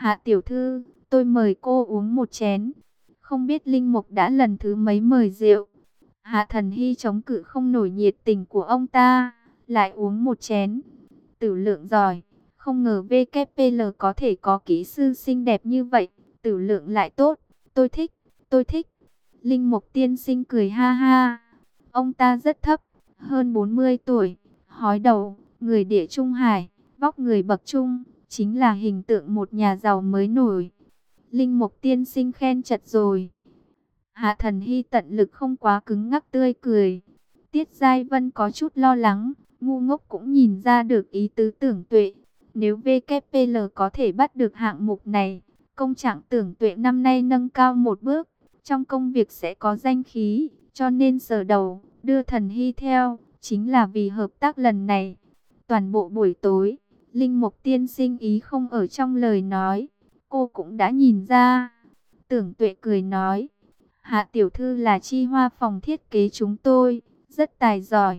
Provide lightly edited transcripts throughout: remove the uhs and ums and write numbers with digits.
Hạ tiểu thư, tôi mời cô uống một chén. Không biết Linh Mục đã lần thứ mấy mời rượu. Hạ Thần Hy chống cự không nổi nhiệt tình của ông ta, lại uống một chén. Tử Lượng giỏi, không ngờ VKPL có thể có kỹ sư xinh đẹp như vậy. Tử Lượng lại tốt, tôi thích, tôi thích. Linh Mục tiên sinh cười ha ha. Ông ta rất thấp, hơn 40 tuổi, hói đầu, người địa Trung Hải, vóc người bậc trung, chính là hình tượng một nhà giàu mới nổi. Linh Mục tiên sinh khen chật rồi. Hạ Thần Hy tận lực không quá cứng ngắc tươi cười. Tiết Giai Vân có chút lo lắng, ngu ngốc cũng nhìn ra được ý tứ Tưởng Tuệ. Nếu VKPL có thể bắt được hạng mục này, công trạng Tưởng Tuệ năm nay nâng cao một bước, trong công việc sẽ có danh khí, cho nên Sở Đầu đưa Thần Hy theo, chính là vì hợp tác lần này. Toàn bộ buổi tối, Linh Mục tiên sinh ý không ở trong lời nói, cô cũng đã nhìn ra. Tưởng Tuệ cười nói, Hạ tiểu thư là chi hoa phòng thiết kế chúng tôi, rất tài giỏi.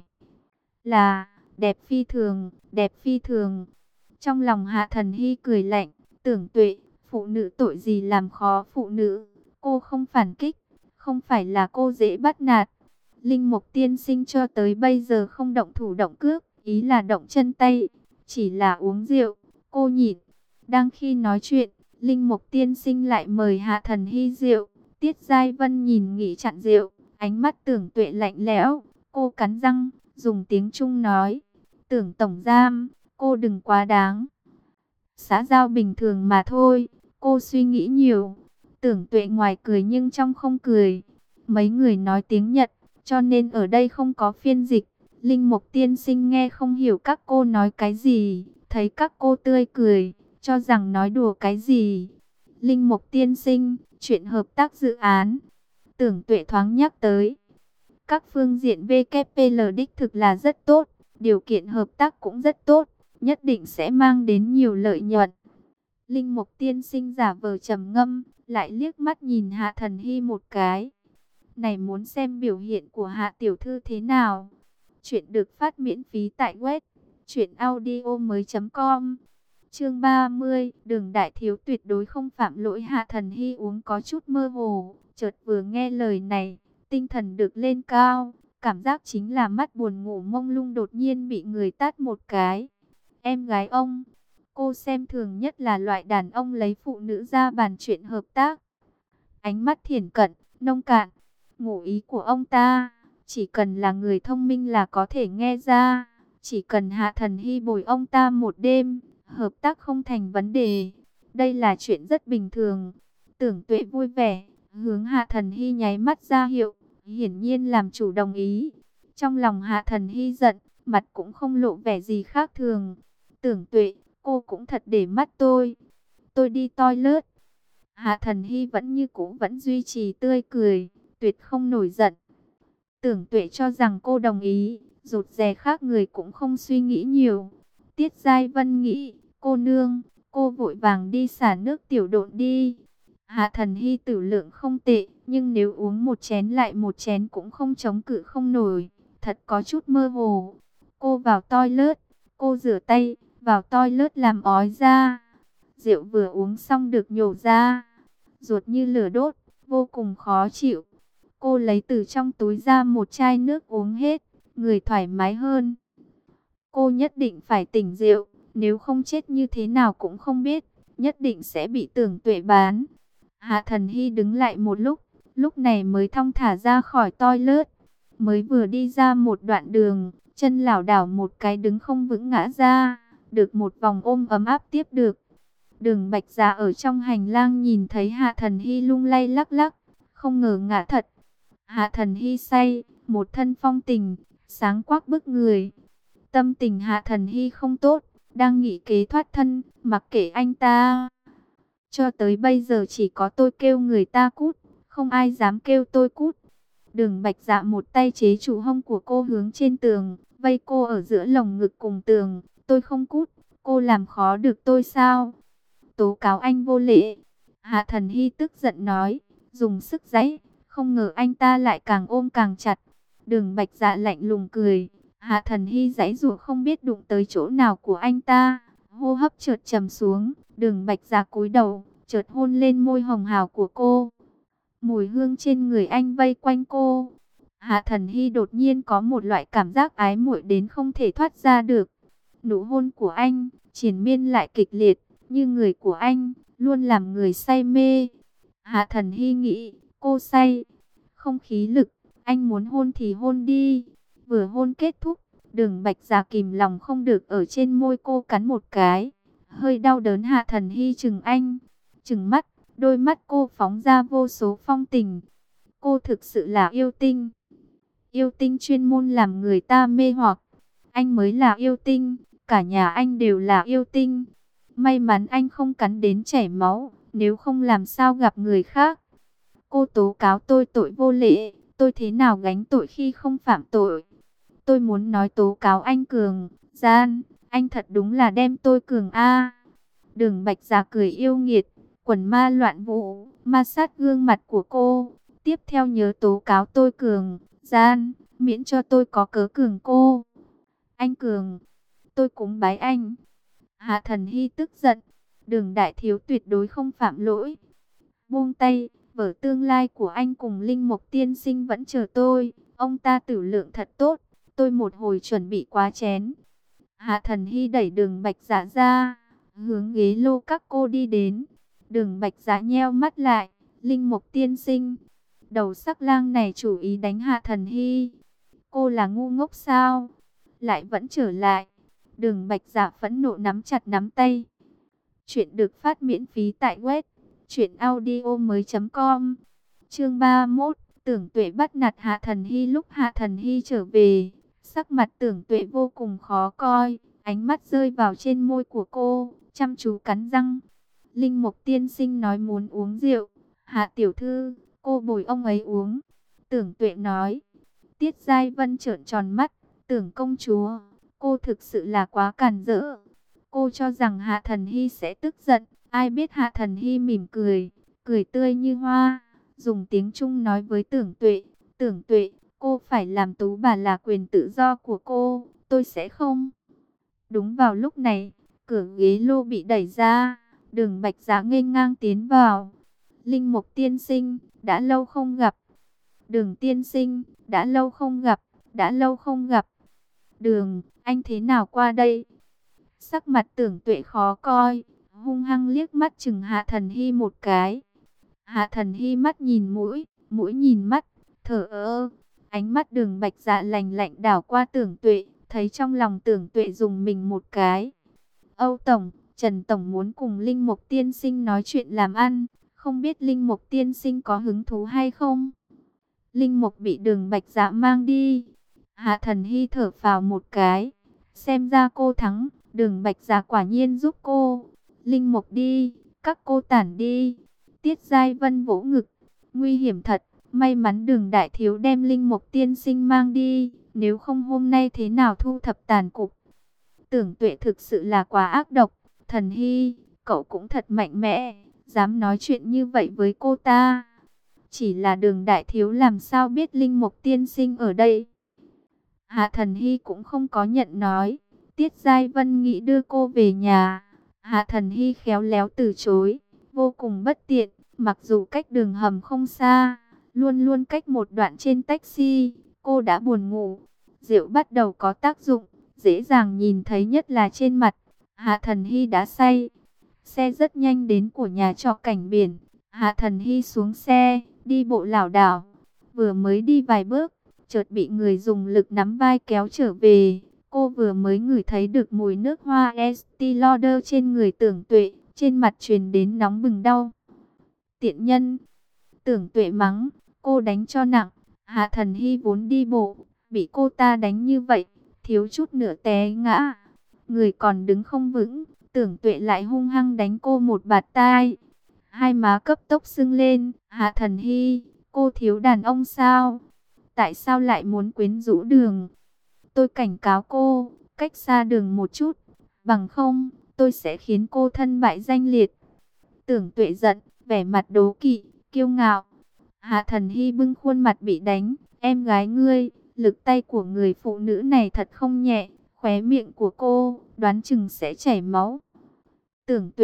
Là, đẹp phi thường, đẹp phi thường. Trong lòng Hạ Thần Hy cười lạnh, Tưởng Tuệ, phụ nữ tội gì làm khó phụ nữ. Cô không phản kích, không phải là cô dễ bắt nạt. Linh Mục tiên sinh cho tới bây giờ không động thủ động cước, ý là động chân tay, chỉ là uống rượu, cô nhịn. Đang khi nói chuyện, Linh Mục tiên sinh lại mời Hạ Thần Hy rượu. Tiết Giai Vân nhìn nghỉ chặn rượu, ánh mắt Tưởng Tuệ lạnh lẽo, cô cắn răng, dùng tiếng Trung nói, Tưởng tổng giám, cô đừng quá đáng. Xã giao bình thường mà thôi, cô suy nghĩ nhiều. Tưởng Tuệ ngoài cười nhưng trong không cười. Mấy người nói tiếng Nhật, cho nên ở đây không có phiên dịch. Linh Mục tiên sinh nghe không hiểu các cô nói cái gì, thấy các cô tươi cười, cho rằng nói đùa cái gì. Linh Mục tiên sinh, chuyện hợp tác dự án. Tưởng Tuệ thoáng nhắc tới. Các phương diện VKPL đích thực là rất tốt, điều kiện hợp tác cũng rất tốt, nhất định sẽ mang đến nhiều lợi nhuận. Linh Mục tiên sinh giả vờ trầm ngâm, lại liếc mắt nhìn Hạ Thần Hy một cái. Này muốn xem biểu hiện của Hạ tiểu thư thế nào? Chuyện được phát miễn phí tại web truyệnaudiomoi.com. Chương 30, Đường đại thiếu tuyệt đối không phạm lỗi. Hạ Thần Hy uống có chút mơ hồ, chợt vừa nghe lời này, tinh thần được lên cao, cảm giác chính là mắt buồn ngủ mông lung đột nhiên bị người tát một cái. Em gái ông, cô xem thường nhất là loại đàn ông lấy phụ nữ ra bàn chuyện hợp tác. Ánh mắt thiển cận, nông cạn, ngụ ý của ông ta, chỉ cần là người thông minh là có thể nghe ra, chỉ cần Hạ Thần Hy bồi ông ta một đêm, hợp tác không thành vấn đề. Đây là chuyện rất bình thường. Tưởng Tuệ vui vẻ, hướng Hạ Thần Hy nháy mắt ra hiệu, hiển nhiên làm chủ đồng ý. Trong lòng Hạ Thần Hy giận, mặt cũng không lộ vẻ gì khác thường. Tưởng Tuệ, cô cũng thật để mắt tôi. Tôi đi toilet. Hạ Thần Hy vẫn như cũ vẫn duy trì tươi cười, tuyệt không nổi giận. Tưởng Tuệ cho rằng cô đồng ý, rụt rè khác người cũng không suy nghĩ nhiều. Tiết Giai Vân nghĩ, cô nương, cô vội vàng đi xả nước tiểu độn đi. Hạ Thần Hy tử lượng không tệ, nhưng nếu uống một chén lại một chén cũng không chống cự không nổi, thật có chút mơ hồ. Cô vào toilet, cô rửa tay, vào toilet làm ói ra. Rượu vừa uống xong được nhổ ra, ruột như lửa đốt, vô cùng khó chịu. Cô lấy từ trong túi ra một chai nước uống hết, người thoải mái hơn. Cô nhất định phải tỉnh rượu, nếu không chết như thế nào cũng không biết, nhất định sẽ bị Tưởng Tuệ bán. Hạ Thần Hy đứng lại một lúc này mới thong thả ra khỏi toilet. Mới vừa đi ra một đoạn đường, chân lảo đảo một cái đứng không vững ngã ra, được một vòng ôm ấm áp tiếp được. Đường Bạch Dạ ở trong hành lang nhìn thấy Hạ Thần Hy lung lay lắc lắc, không ngờ ngã thật. Hạ Thần Hy say, một thân phong tình, sáng quắc bức người. Tâm tình Hạ Thần Hy không tốt, đang nghĩ kế thoát thân, mặc kệ anh ta. Cho tới bây giờ chỉ có tôi kêu người ta cút, không ai dám kêu tôi cút. Đường Bạch Dạ một tay chế trụ hông của cô hướng trên tường, vây cô ở giữa lồng ngực cùng tường. Tôi không cút, cô làm khó được tôi sao? Tố cáo anh vô lễ. Hạ Thần Hy tức giận nói, dùng sức giãy, không ngờ anh ta lại càng ôm càng chặt. Đường Bạch Dạ lạnh lùng cười. Hạ Thần Hy giãy giụa không biết đụng tới chỗ nào của anh ta, hô hấp chợt trầm xuống, Đường Bạch Dạ cúi đầu, chợt hôn lên môi hồng hào của cô. Mùi hương trên người anh vây quanh cô. Hạ Thần Hy đột nhiên có một loại cảm giác ái muội đến không thể thoát ra được. Nụ hôn của anh, triền miên lại kịch liệt, như người của anh, luôn làm người say mê. Hạ Thần Hy nghĩ, cô say, không khí lực, anh muốn hôn thì hôn đi. Vừa hôn kết thúc, Đường Bạch Dạ kìm lòng không được ở trên môi cô cắn một cái. Hơi đau đớn Hạ Thần Hy chừng anh, chừng mắt, đôi mắt cô phóng ra vô số phong tình. Cô thực sự là yêu tinh. Yêu tinh chuyên môn làm người ta mê hoặc. Anh mới là yêu tinh, cả nhà anh đều là yêu tinh. May mắn anh không cắn đến chảy máu, nếu không làm sao gặp người khác. Cô tố cáo tôi tội vô lễ, tôi thế nào gánh tội khi không phạm tội. Tôi muốn nói tố cáo anh cường, gian, anh thật đúng là đem tôi cường a. Đường Bạch Dạ cười yêu nghiệt, quần ma loạn vũ, ma sát gương mặt của cô. Tiếp theo nhớ tố cáo tôi cường, gian, miễn cho tôi có cớ cường cô. Anh cường, tôi cúng bái anh. Hạ Thần Hy tức giận, Đường đại thiếu tuyệt đối không phạm lỗi. Buông tay, vở tương lai của anh cùng Linh Mục tiên sinh vẫn chờ tôi. Ông ta tử lượng thật tốt, tôi một hồi chuẩn bị quá chén. Hạ Thần Hy đẩy Đường Bạch Dạ ra, hướng ghế lô các cô đi đến. Đường Bạch Dạ nheo mắt lại, Linh Mục tiên sinh. Đầu sắc lang này chủ ý đánh Hạ Thần Hy. Cô là ngu ngốc sao? Lại vẫn trở lại. Đường Bạch Dạ phẫn nộ nắm chặt nắm tay. Chuyện được phát miễn phí tại web truyệnaudiomoi.com. Chương 31, Tưởng Tuệ bắt nạt Hạ Thần Hy. Lúc Hạ Thần Hy trở về, sắc mặt Tưởng Tuệ vô cùng khó coi, ánh mắt rơi vào trên môi của cô, chăm chú cắn răng. Linh Mục tiên sinh nói muốn uống rượu, Hạ tiểu thư, cô bồi ông ấy uống. Tưởng Tuệ nói. Tiết Giai Vân trợn tròn mắt, Tưởng công chúa, cô thực sự là quá càn rỡ. Cô cho rằng Hạ Thần Hy sẽ tức giận, ai biết Hạ Thần Hy mỉm cười, cười tươi như hoa, dùng tiếng Trung nói với Tưởng Tuệ, Tưởng Tuệ, cô phải làm tú bà là quyền tự do của cô, tôi sẽ không. Đúng vào lúc này, cửa ghế lô bị đẩy ra, Đường Bạch Dạ nghênh ngang tiến vào. Linh Mục tiên sinh, đã lâu không gặp. Đường tiên sinh, đã lâu không gặp, đã lâu không gặp. Đường, anh thế nào qua đây? Sắc mặt Tưởng Tuệ khó coi, hung hăng liếc mắt chừng Hạ Thần Hy một cái. Hạ Thần Hy mắt nhìn mũi, mũi nhìn mắt, thở ơ. Ánh mắt Đường Bạch Dạ lạnh lạnh đảo qua Tưởng Tuệ, thấy trong lòng Tưởng Tuệ dùng mình một cái. Âu Tổng, Trần Tổng muốn cùng Linh Mục tiên sinh nói chuyện làm ăn, không biết Linh Mục tiên sinh có hứng thú hay không? Linh Mục bị Đường Bạch Dạ mang đi. Hạ Thần Hy thở phào một cái, xem ra cô thắng, Đường Bạch Dạ quả nhiên giúp cô. Linh Mục đi, các cô tản đi. Tiết Giai Vân vỗ ngực, nguy hiểm thật, may mắn Đường đại thiếu đem Linh Mục tiên sinh mang đi, nếu không hôm nay thế nào thu thập tàn cục. Tưởng Tuệ thực sự là quá ác độc. Thần Hy, cậu cũng thật mạnh mẽ, dám nói chuyện như vậy với cô ta. Chỉ là Đường đại thiếu làm sao biết Linh Mục tiên sinh ở đây. Hạ Thần Hy cũng không có nhận nói. Tiết Giai Vân nghĩ đưa cô về nhà. Hạ Thần Hy khéo léo từ chối, vô cùng bất tiện, mặc dù cách đường hầm không xa, luôn luôn cách một đoạn trên taxi, cô đã buồn ngủ. Rượu bắt đầu có tác dụng, dễ dàng nhìn thấy nhất là trên mặt. Hạ Thần Hy đã say. Xe rất nhanh đến của nhà trọ cảnh biển. Hạ Thần Hy xuống xe, đi bộ lảo đảo. Vừa mới đi vài bước, chợt bị người dùng lực nắm vai kéo trở về. Cô vừa mới ngửi thấy được mùi nước hoa Estée Lauder trên người Tưởng Tuệ, trên mặt truyền đến nóng bừng đau. Tiện nhân! Tưởng Tuệ mắng, cô đánh cho nặng. Hạ Thần Hy vốn đi bộ, bị cô ta đánh như vậy, thiếu chút nữa té ngã. Người còn đứng không vững, Tưởng Tuệ lại hung hăng đánh cô một bạt tai. Hai má cấp tốc sưng lên. Hạ Thần Hy, cô thiếu đàn ông sao? Tại sao lại muốn quyến rũ Đường? Tôi cảnh cáo cô, cách xa Đường một chút, bằng không, tôi sẽ khiến cô thân bại danh liệt. Tưởng Tuệ giận, vẻ mặt đố kỵ, kiêu ngạo. Hạ Thần Hy bưng khuôn mặt bị đánh, em gái ngươi, lực tay của người phụ nữ này thật không nhẹ, khóe miệng của cô, đoán chừng sẽ chảy máu. Tưởng Tuệ,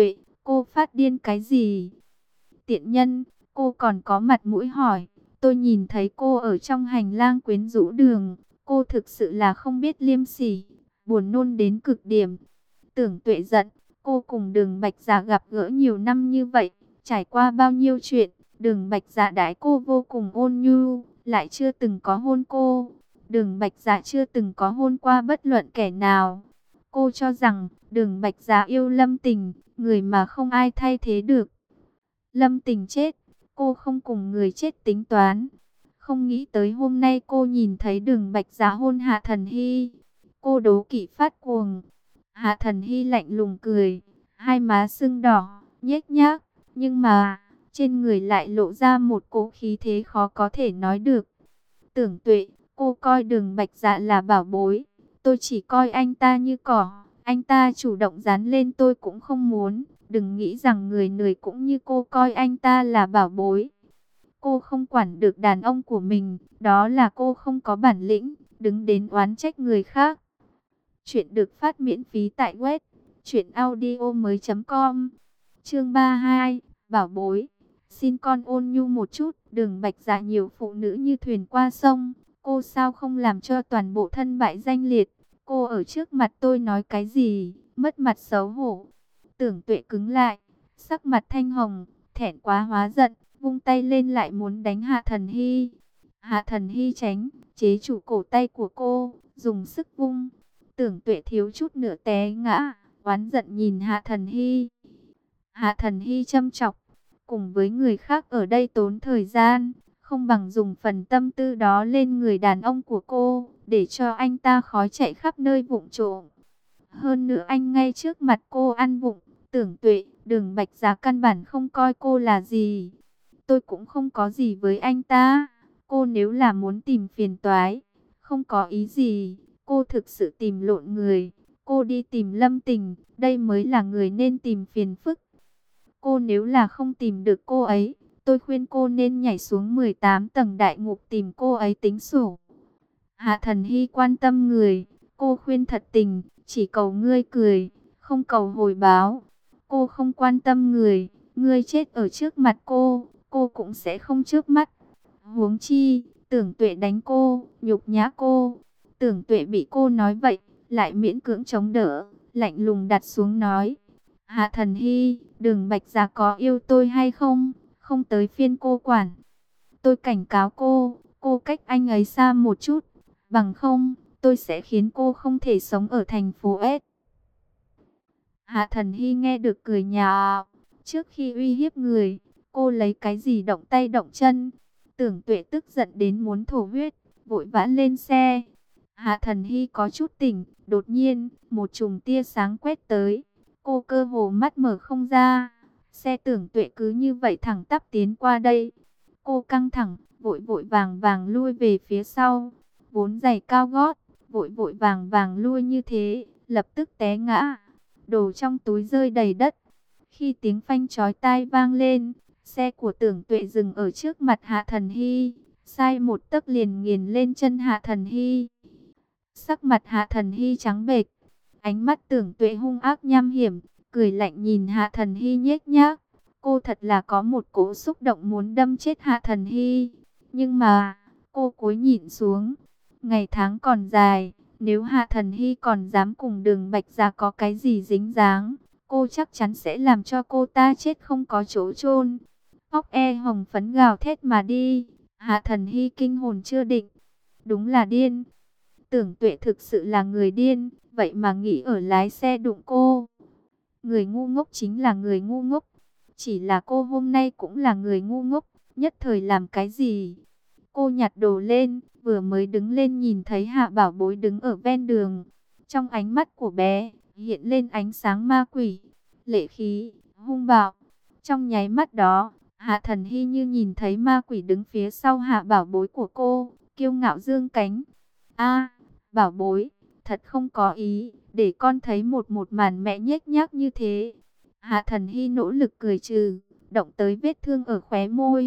Cô phát điên cái gì? Tiện nhân, cô còn có mặt mũi hỏi. Tôi nhìn thấy cô ở trong hành lang quyến rũ Đường. Cô thực sự là không biết liêm sỉ, buồn nôn đến cực điểm. Tưởng Tuệ giận, cô cùng Đường Bạch Dạ gặp gỡ nhiều năm như vậy, trải qua bao nhiêu chuyện. Đường Bạch Dạ đãi cô vô cùng ôn nhu, lại chưa từng có hôn cô. Đường Bạch Dạ chưa từng có hôn qua bất luận kẻ nào. Cô cho rằng Đường Bạch Dạ yêu Lâm Tình, người mà không ai thay thế được. Lâm Tình chết, cô không cùng người chết tính toán. Không nghĩ tới hôm nay cô nhìn thấy Đường Bạch Dạ hôn Hạ Thần Hy. Cô đố kỵ phát cuồng. Hạ Thần Hy lạnh lùng cười, hai má sưng đỏ, nhếch nhác, nhưng mà trên người lại lộ ra một cỗ khí thế khó có thể nói được. Tưởng Tuệ, cô coi Đường Bạch Dạ là bảo bối, tôi chỉ coi anh ta như cỏ, anh ta chủ động dán lên tôi cũng không muốn. Đừng nghĩ rằng người người cũng như cô coi anh ta là bảo bối. Cô không quản được đàn ông của mình, đó là cô không có bản lĩnh, đứng đến oán trách người khác. Chuyện được phát miễn phí tại web truyệnaudiomoi.com. Chương 32, bảo bối. Xin con ôn nhu một chút, Đường Bạch Dạ nhiều phụ nữ như thuyền qua sông, cô sao không làm cho toàn bộ thân bại danh liệt? Cô ở trước mặt tôi nói cái gì, mất mặt xấu hổ. Tưởng Tuệ cứng lại, sắc mặt thanh hồng, thẹn quá hóa giận, vung tay lên lại muốn đánh Hạ Thần Hy. Hạ Thần Hy tránh, chế chủ cổ tay của cô, dùng sức vung. Tưởng Tuệ thiếu chút nữa té ngã, oán giận nhìn Hạ Thần Hy. Hạ Thần Hy châm chọc, cùng với người khác ở đây tốn thời gian, không bằng dùng phần tâm tư đó lên người đàn ông của cô, để cho anh ta khói chạy khắp nơi vụng trộm. Hơn nữa anh ngay trước mặt cô ăn vụng. Tưởng Tuệ, Đường Bạch Dạ căn bản không coi cô là gì. Tôi cũng không có gì với anh ta. Cô nếu là muốn tìm phiền toái, không có ý gì. Cô thực sự tìm lộn người. Cô đi tìm Lâm Tình, đây mới là người nên tìm phiền phức. Cô nếu là không tìm được cô ấy, tôi khuyên cô nên nhảy xuống 18 tầng đại ngục tìm cô ấy tính sổ. Hạ Thần Hy quan tâm người, cô khuyên thật tình, chỉ cầu ngươi cười, không cầu hồi báo. Cô không quan tâm người, ngươi chết ở trước mặt cô cũng sẽ không chớp mắt. Huống chi, Tưởng Tuệ đánh cô, nhục nhã cô. Tưởng Tuệ bị cô nói vậy, lại miễn cưỡng chống đỡ, lạnh lùng đặt xuống nói. Hạ Thần Hy, Đường Bạch Dạ có yêu tôi hay không, không tới phiên cô quản. Tôi cảnh cáo cô cách anh ấy xa một chút, bằng không, tôi sẽ khiến cô không thể sống ở thành phố S. Hạ Thần Hy nghe được cười nhạo, trước khi uy hiếp người, cô lấy cái gì động tay động chân. Tưởng Tuệ tức giận đến muốn thổ huyết, vội vã lên xe. Hạ Thần Hy có chút tỉnh, đột nhiên, một chùm tia sáng quét tới. Cô cơ hồ mắt mở không ra. Xe Tưởng Tuệ cứ như vậy thẳng tắp tiến qua đây. Cô căng thẳng, vội vội vàng vàng lui về phía sau. Vốn giày cao gót, vội vội vàng vàng lui như thế, lập tức té ngã. Đồ trong túi rơi đầy đất. Khi tiếng phanh chói tai vang lên, xe của Tưởng Tuệ dừng ở trước mặt Hạ Thần Hy. Sai một tấc liền nghiền lên chân Hạ Thần Hy. Sắc mặt Hạ Thần Hy trắng bệch, ánh mắt Tưởng Tuệ hung ác nham hiểm, cười lạnh nhìn Hạ Thần Hy nhếch nhác. Cô thật là có một cỗ xúc động muốn đâm chết Hạ Thần Hy. Nhưng mà, cô cúi nhịn xuống. Ngày tháng còn dài, nếu Hạ Thần Hy còn dám cùng Đường Bạch Dạ có cái gì dính dáng, cô chắc chắn sẽ làm cho cô ta chết không có chỗ chôn. Óc e hồng phấn gào thét mà đi. Hạ Thần Hy kinh hồn chưa định. Đúng là điên. Tưởng Tuệ thực sự là người điên, vậy mà nghĩ ở lái xe đụng cô. Người ngu ngốc chính là người ngu ngốc. Chỉ là cô hôm nay cũng là người ngu ngốc, nhất thời làm cái gì? Cô nhặt đồ lên, vừa mới đứng lên nhìn thấy Hạ Bảo Bối đứng ở ven đường. Trong ánh mắt của bé, hiện lên ánh sáng ma quỷ, lệ khí, hung bạo. Trong nháy mắt đó, Hạ Thần Hy như nhìn thấy ma quỷ đứng phía sau Hạ Bảo Bối của cô, kiêu ngạo dương cánh. A, Bảo Bối, thật không có ý, để con thấy một màn mẹ nhếch nhác như thế. Hạ Thần Hy nỗ lực cười trừ, động tới vết thương ở khóe môi.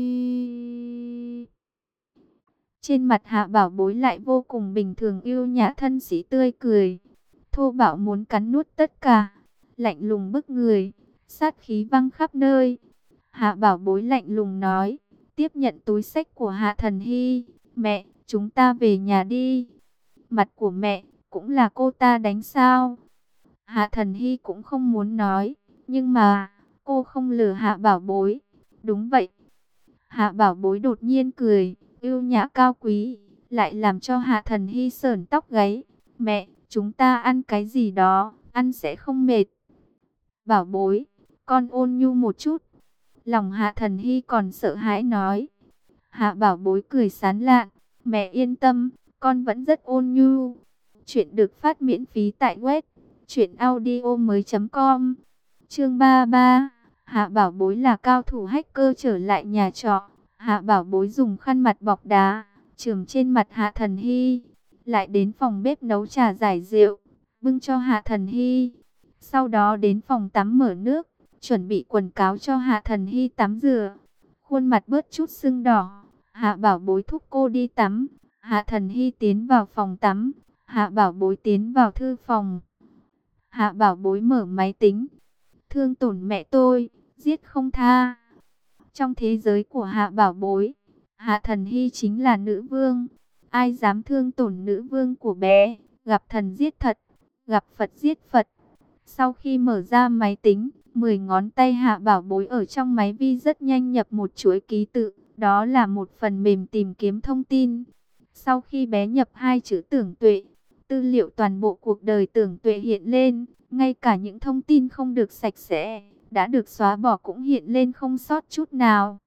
Trên mặt Hạ Bảo Bối lại vô cùng bình thường yêu nhã thân sĩ tươi cười. Thô bạo muốn cắn nuốt tất cả, lạnh lùng bức người, sát khí văng khắp nơi. Hạ Bảo Bối lạnh lùng nói, tiếp nhận túi xách của Hạ Thần Hy. Mẹ, chúng ta về nhà đi. Mặt của mẹ, cũng là cô ta đánh sao? Hạ Thần Hy cũng không muốn nói, nhưng mà, cô không lừa Hạ Bảo Bối. Đúng vậy. Hạ Bảo Bối đột nhiên cười, ưu nhã cao quý, lại làm cho Hạ Thần Hy sởn tóc gáy. Mẹ, chúng ta ăn cái gì đó, ăn sẽ không mệt. Bảo Bối, con ôn nhu một chút. Lòng Hạ Thần Hy còn sợ hãi nói. Hạ Bảo Bối cười sán lạn, mẹ yên tâm, con vẫn rất ôn nhu. Chuyện được phát miễn phí tại web truyệnaudiomoi.com. Chương 33. Hạ Bảo Bối là cao thủ hacker trở lại nhà trọ. Hạ Bảo Bối dùng khăn mặt bọc đá chườm trên mặt Hạ Thần Hy, lại đến phòng bếp nấu trà giải rượu, bưng cho Hạ Thần Hy. Sau đó đến phòng tắm mở nước, chuẩn bị quần áo cho Hạ Thần Hy tắm rửa. Khuôn mặt bớt chút sưng đỏ, Hạ Bảo Bối thúc cô đi tắm. Hạ Thần Hy tiến vào phòng tắm, Hạ Bảo Bối tiến vào thư phòng. Hạ Bảo Bối mở máy tính. Thương tổn mẹ tôi, giết không tha. Trong thế giới của Hạ Bảo Bối, Hạ Thần Hy chính là nữ vương. Ai dám thương tổn nữ vương của bé, gặp thần giết thật, gặp Phật giết Phật. Sau khi mở ra máy tính, 10 ngón tay Hạ Bảo Bối ở trong máy vi rất nhanh nhập một chuỗi ký tự. Đó là một phần mềm tìm kiếm thông tin. Sau khi bé nhập 2 chữ Tưởng Tuệ, tư liệu toàn bộ cuộc đời Tưởng Tuệ hiện lên. Ngay cả những thông tin không được sạch sẽ, đã được xóa bỏ cũng hiện lên không sót chút nào.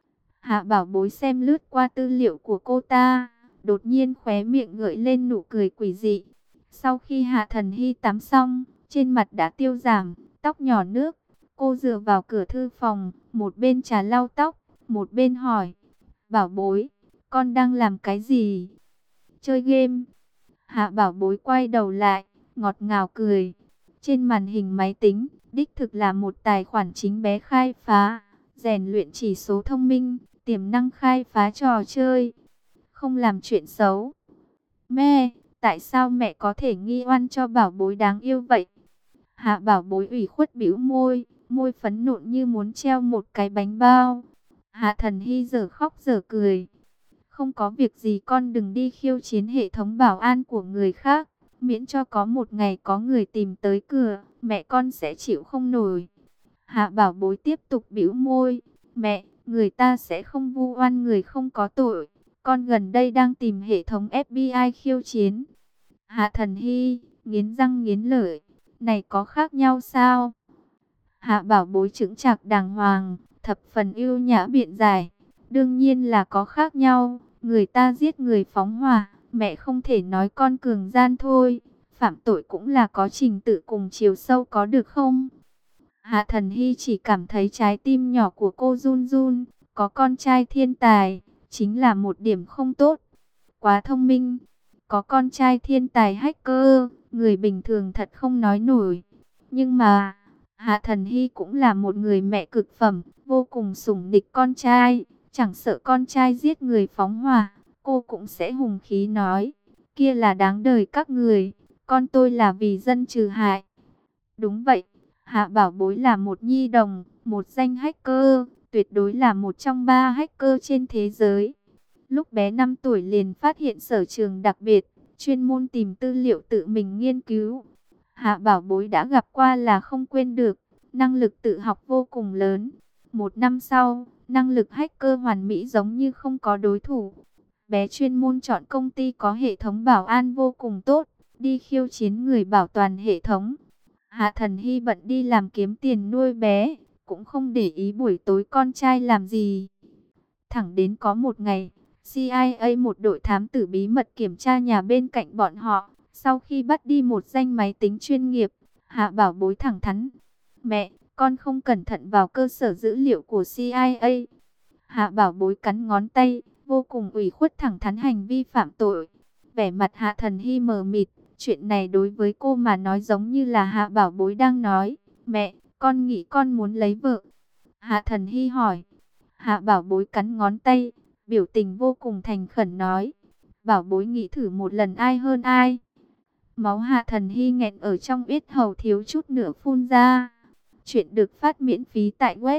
Hạ Bảo Bối xem lướt qua tư liệu của cô ta, đột nhiên khóe miệng gợi lên nụ cười quỷ dị. Sau khi Hạ Thần Hy tắm xong, trên mặt đã tiêu giảm, tóc nhỏ nước. Cô dựa vào cửa thư phòng, một bên trà lau tóc, một bên hỏi. Bảo Bối, con đang làm cái gì? Chơi game. Hạ Bảo Bối quay đầu lại, ngọt ngào cười. Trên màn hình máy tính, đích thực là một tài khoản chính bé khai phá, rèn luyện chỉ số thông minh, tiềm năng khai phá trò chơi, không làm chuyện xấu. Mẹ, tại sao mẹ có thể nghi oan cho Bảo Bối đáng yêu vậy? Hạ Bảo Bối ủy khuất bĩu môi, môi phấn nộn như muốn treo một cái bánh bao. Hạ Thần Hy giờ khóc giờ cười. Không có việc gì con đừng đi khiêu chiến hệ thống bảo an của người khác. Miễn cho có một ngày có người tìm tới cửa, mẹ con sẽ chịu không nổi. Hạ Bảo Bối tiếp tục bĩu môi. Mẹ, người ta sẽ không vu oan người không có tội. Con gần đây đang tìm hệ thống FBI khiêu chiến. Hạ Thần Hy, nghiến răng nghiến lợi. Này có khác nhau sao? Hạ Bảo Bối chững chạc đàng hoàng, thập phần ưu nhã biện giải. Đương nhiên là có khác nhau. Người ta giết người phóng hỏa, mẹ không thể nói con cường gian thôi. Phạm tội cũng là có trình tự cùng chiều sâu có được không? Hạ Thần Hy chỉ cảm thấy trái tim nhỏ của cô run run. Có con trai thiên tài, chính là một điểm không tốt. Quá thông minh. Có con trai thiên tài hacker, người bình thường thật không nói nổi. Nhưng mà, Hạ Thần Hy cũng là một người mẹ cực phẩm, vô cùng sủng địch con trai. Chẳng sợ con trai giết người phóng hỏa, cô cũng sẽ hùng khí nói. Kia là đáng đời các người, con tôi là vì dân trừ hại. Đúng vậy, Hạ Bảo Bối là một nhi đồng, một danh hacker, tuyệt đối là một trong 3 hacker trên thế giới. Lúc bé 5 tuổi liền phát hiện sở trường đặc biệt, chuyên môn tìm tư liệu tự mình nghiên cứu. Hạ Bảo Bối đã gặp qua là không quên được, năng lực tự học vô cùng lớn. 1 năm sau, năng lực hacker hoàn mỹ giống như không có đối thủ. Bé chuyên môn chọn công ty có hệ thống bảo an vô cùng tốt, đi khiêu chiến người bảo toàn hệ thống. Hạ Thần Hy bận đi làm kiếm tiền nuôi bé, cũng không để ý buổi tối con trai làm gì. Thẳng đến có một ngày, CIA một đội thám tử bí mật kiểm tra nhà bên cạnh bọn họ. Sau khi bắt đi một danh máy tính chuyên nghiệp, Hạ Bảo Bối thẳng thắn. Mẹ, con không cẩn thận vào cơ sở dữ liệu của CIA. Hạ Bảo Bối cắn ngón tay, vô cùng ủy khuất thẳng thắn hành vi phạm tội. Vẻ mặt Hạ Thần Hy mờ mịt, chuyện này đối với cô mà nói giống như là Hạ Bảo Bối đang nói. Mẹ, con nghĩ con muốn lấy vợ. Hạ Thần Hy hỏi. Hạ Bảo Bối cắn ngón tay, biểu tình vô cùng thành khẩn nói. Bảo Bối nghĩ thử một lần ai hơn ai. Máu Hạ Thần Hy nghẹn ở trong yết hầu thiếu chút nữa phun ra. Chuyện được phát miễn phí tại web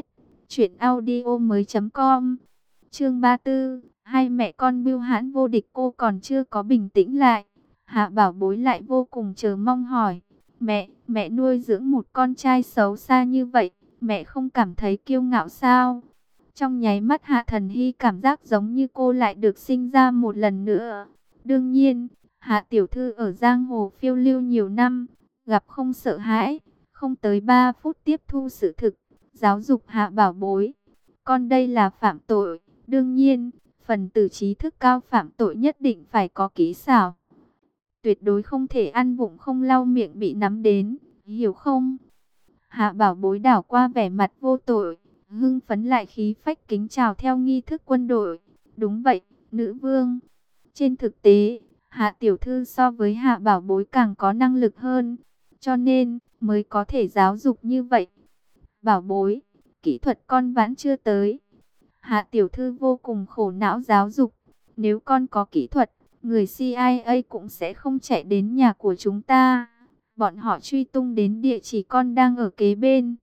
truyệnaudiomoi.com. Chương 34, hai mẹ con bưu hãn vô địch. Cô còn chưa có bình tĩnh lại, Hạ Bảo Bối lại vô cùng chờ mong hỏi: Mẹ nuôi dưỡng một con trai xấu xa như vậy, mẹ không cảm thấy kiêu ngạo sao? Trong nháy mắt Hạ Thần Hy cảm giác giống như cô lại được sinh ra một lần nữa. Đương nhiên, Hạ tiểu thư ở giang hồ phiêu lưu nhiều năm, gặp không sợ hãi, không tới 3 phút tiếp thu sự thực, giáo dục Hạ Bảo Bối. Con đây là phạm tội, đương nhiên, phần tử trí thức cao phạm tội nhất định phải có kỹ xảo. Tuyệt đối không thể ăn vụng không lau miệng bị nắm đến, hiểu không? Hạ Bảo Bối đảo qua vẻ mặt vô tội, hưng phấn lại khí phách kính chào theo nghi thức quân đội. Đúng vậy, nữ vương. Trên thực tế, Hạ tiểu thư so với Hạ Bảo Bối càng có năng lực hơn, cho nên mới có thể giáo dục như vậy. Bảo Bối, kỹ thuật con vẫn chưa tới. Hạ tiểu thư vô cùng khổ não giáo dục. Nếu con có kỹ thuật, người CIA cũng sẽ không chạy đến nhà của chúng ta. Bọn họ truy tung đến địa chỉ con đang ở kế bên.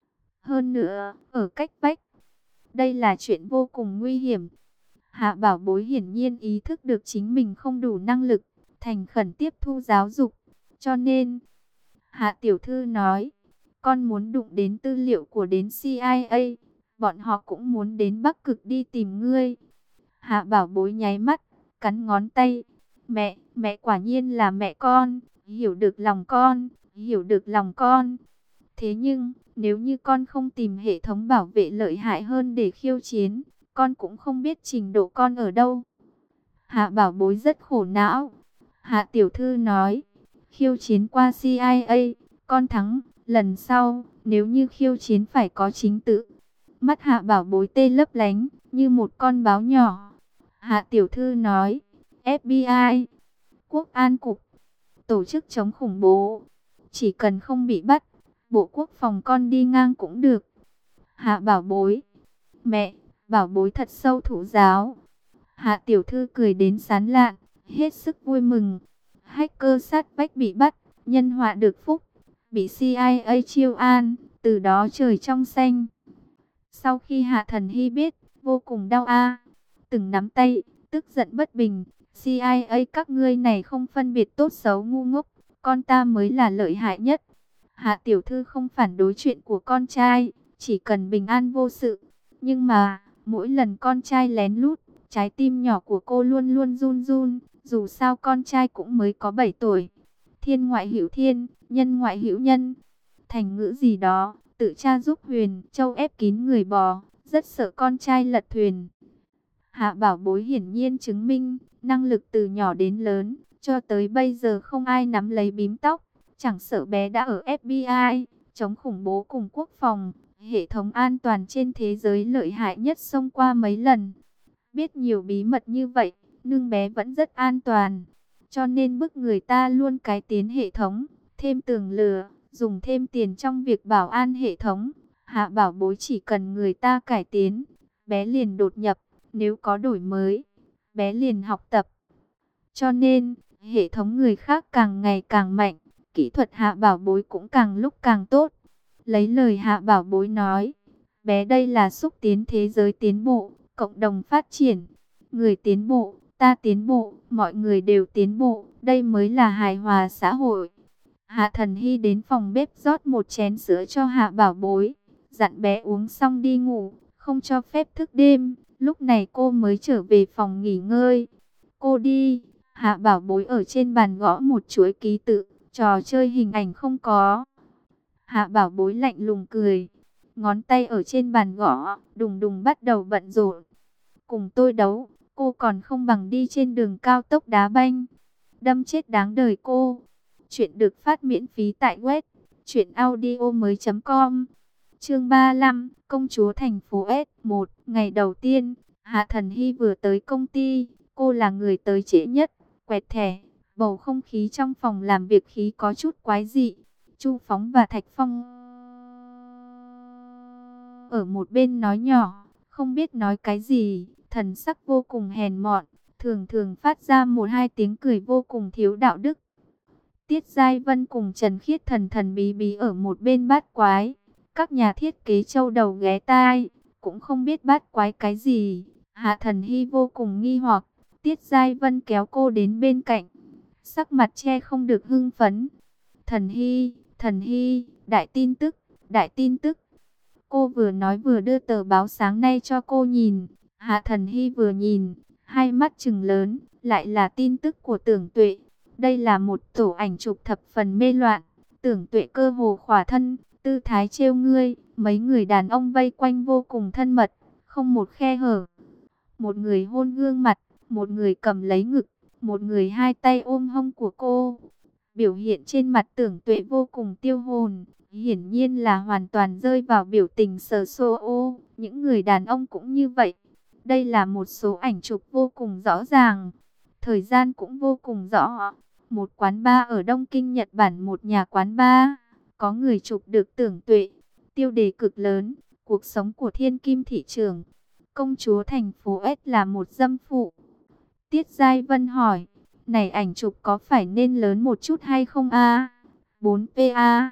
Hơn nữa, ở cách vách. Đây là chuyện vô cùng nguy hiểm. Hạ Bảo Bối hiển nhiên ý thức được chính mình không đủ năng lực, thành khẩn tiếp thu giáo dục. Cho nên, Hạ tiểu thư nói, con muốn đụng đến tư liệu của đến CIA, bọn họ cũng muốn đến Bắc Cực đi tìm ngươi. Hạ Bảo Bối nháy mắt, cắn ngón tay. Mẹ quả nhiên là mẹ con, hiểu được lòng con, hiểu được lòng con. Thế nhưng, nếu như con không tìm hệ thống bảo vệ lợi hại hơn để khiêu chiến, con cũng không biết trình độ con ở đâu. Hạ Bảo Bối rất khổ não. Hạ tiểu thư nói, khiêu chiến qua CIA, con thắng, lần sau, nếu như khiêu chiến phải có chính tự. Mắt Hạ Bảo Bối tê lấp lánh, như một con báo nhỏ. Hạ tiểu thư nói, FBI, Quốc an cục, tổ chức chống khủng bố, chỉ cần không bị bắt, Bộ Quốc phòng con đi ngang cũng được. Hạ Bảo Bối, mẹ, Bảo Bối thật sâu thụ giáo. Hạ tiểu thư cười đến sán lạn, hết sức vui mừng. Hacker sát vách bị bắt, nhân họa được phúc, bị CIA chiêu an, từ đó trời trong xanh. Sau khi Hạ Thần Hy biết, vô cùng đau từng nắm tay, tức giận bất bình. CIA các ngươi này không phân biệt tốt xấu ngu ngốc, con ta mới là lợi hại nhất. Hạ tiểu thư không phản đối chuyện của con trai, chỉ cần bình an vô sự. Nhưng mà, mỗi lần con trai lén lút, trái tim nhỏ của cô luôn luôn run run. Dù sao con trai cũng mới có 7 tuổi. Thiên ngoại hữu thiên, nhân ngoại hữu nhân. Thành ngữ gì đó, tự cha giúp Huyền Châu ép kín người bò, rất sợ con trai lật thuyền. Hạ Bảo Bối hiển nhiên chứng minh, năng lực từ nhỏ đến lớn, cho tới bây giờ không ai nắm lấy bím tóc. Chẳng sợ bé đã ở FBI, chống khủng bố cùng quốc phòng, hệ thống an toàn trên thế giới lợi hại nhất xông qua mấy lần. Biết nhiều bí mật như vậy, nhưng bé vẫn rất an toàn. Cho nên bức người ta luôn cải tiến hệ thống, thêm tường lửa, dùng thêm tiền trong việc bảo an hệ thống. Hạ Bảo Bối chỉ cần người ta cải tiến, bé liền đột nhập. Nếu có đổi mới, bé liền học tập. Cho nên, hệ thống người khác càng ngày càng mạnh, kỹ thuật Hạ Bảo Bối cũng càng lúc càng tốt. Lấy lời Hạ Bảo Bối nói, bé đây là xúc tiến thế giới tiến bộ, cộng đồng phát triển. Người tiến bộ, ta tiến bộ, mọi người đều tiến bộ, đây mới là hài hòa xã hội. Hạ Thần Hy đến phòng bếp rót một chén sữa cho Hạ Bảo Bối, dặn bé uống xong đi ngủ, không cho phép thức đêm. Lúc này cô mới trở về phòng nghỉ ngơi. Cô đi. Hạ Bảo Bối ở trên bàn gõ một chuỗi ký tự. Trò chơi hình ảnh không có. Hạ Bảo Bối lạnh lùng cười. Ngón tay ở trên bàn gõ, đùng đùng bắt đầu bận rộn. Cùng tôi đấu, cô còn không bằng đi trên đường cao tốc đá banh. Đâm chết đáng đời cô. Chuyện được phát miễn phí tại web truyệnaudiomoi.com. Chương 35, công chúa thành phố S1. Ngày đầu tiên, Hạ Thần Hy vừa tới công ty, cô là người tới trễ nhất, quẹt thẻ. Bầu không khí trong phòng làm việc khí có chút quái dị. Chu Phóng và Thạch Phong ở một bên nói nhỏ, không biết nói cái gì, thần sắc vô cùng hèn mọn, thường thường phát ra một hai tiếng cười vô cùng thiếu đạo đức. Tiết Giai Vân cùng Trần Khiết thần thần bí bí ở một bên bát quái. Các nhà thiết kế châu đầu ghé tai, cũng không biết bắt quái cái gì. Hạ Thần Hy vô cùng nghi hoặc. Tiết Giai Vân kéo cô đến bên cạnh, sắc mặt che không được hưng phấn. Thần Hy, đại tin tức, đại tin tức. Cô vừa nói vừa đưa tờ báo sáng nay cho cô nhìn. Hạ Thần Hy vừa nhìn, hai mắt trừng lớn, lại là tin tức của Tưởng Tuệ. Đây là một tổ ảnh chụp thập phần mê loạn. Tưởng Tuệ cơ hồ khỏa thân, tư thái trêu ngươi, mấy người đàn ông vây quanh vô cùng thân mật, không một khe hở. Một người hôn gương mặt, một người cầm lấy ngực, một người hai tay ôm hông của cô. Biểu hiện trên mặt Tưởng Tuệ vô cùng tiêu hồn, hiển nhiên là hoàn toàn rơi vào biểu tình sờ sô ô. Những người đàn ông cũng như vậy. Đây là một số ảnh chụp vô cùng rõ ràng, thời gian cũng vô cùng rõ. Một quán bar ở Đông Kinh Nhật Bản, một nhà quán bar, có người chụp được Tưởng Tuệ. Tiêu đề cực lớn, cuộc sống của thiên kim thị trường. Công chúa thành phố S là một dâm phụ. Tiết Giai Vân hỏi, này ảnh chụp có phải nên lớn một chút hay không a? 4P a,